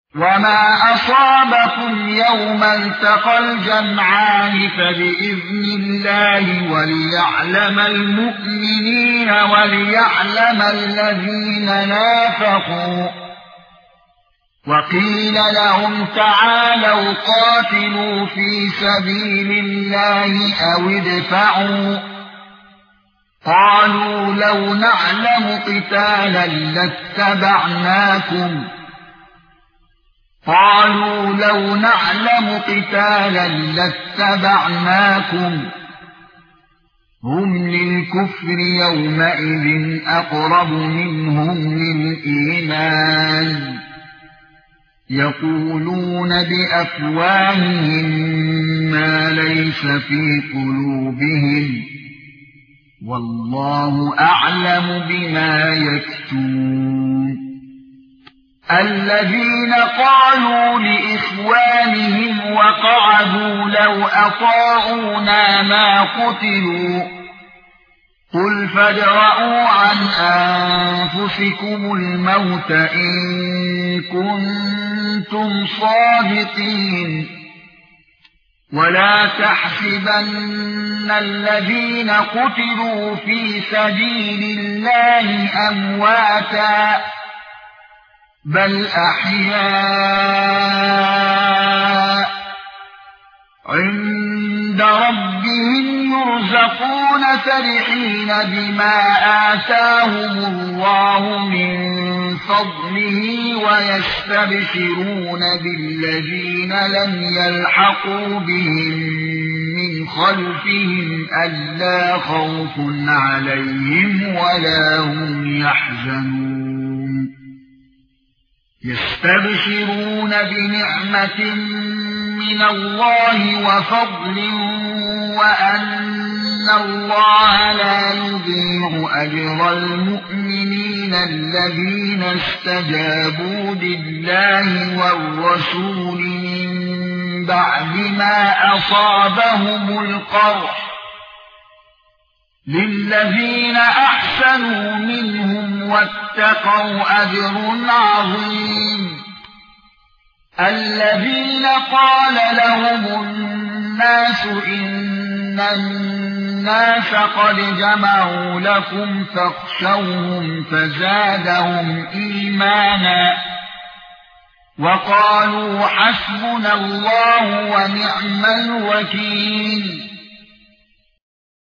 وما أصابكم يوم التقى الجمعان فبإذن الله وليعلم المؤمنين وليعلم الذين نافقوا. وقيل لهم تعالوا قاتلوا في سبيل الله أو ادفعوا. قالوا لو نعلم قتالا لاتبعناكم هم للكفر يومئذ أقرب منهم للإيمان يقولون بأفواههم ما ليس في قلوبهم والله أعلم بما يكتمون. الذين قالوا لإخوانهم وقعدوا لو أطاعونا ما قتلوا قل فادرءوا عن أنفسكم الموت إن كنتم صادقين ولا تحسبن الذين قتلوا في سبيل الله أمواتا بل أحياء عند ربهم يرزقون فرحين بما آتاهم الله من فضله ويستبشرون بالذين لم يلحقوا بهم من خلفهم ألا خوف عليهم ولا هم يحزنون. يستبشرون بنعمة من الله وفضل وأن الله لا يضيع أجر المؤمنين الذين استجابوا لله والرسول من بعد ما أصابهم القرح للذين أحسنوا منهم واتقوا أجر عظيم. الذين قال لهم الناس إن الناس قد جمعوا لكم فاخشوهم فزادهم إيمانا وقالوا حسبنا الله ونعم الوكيل.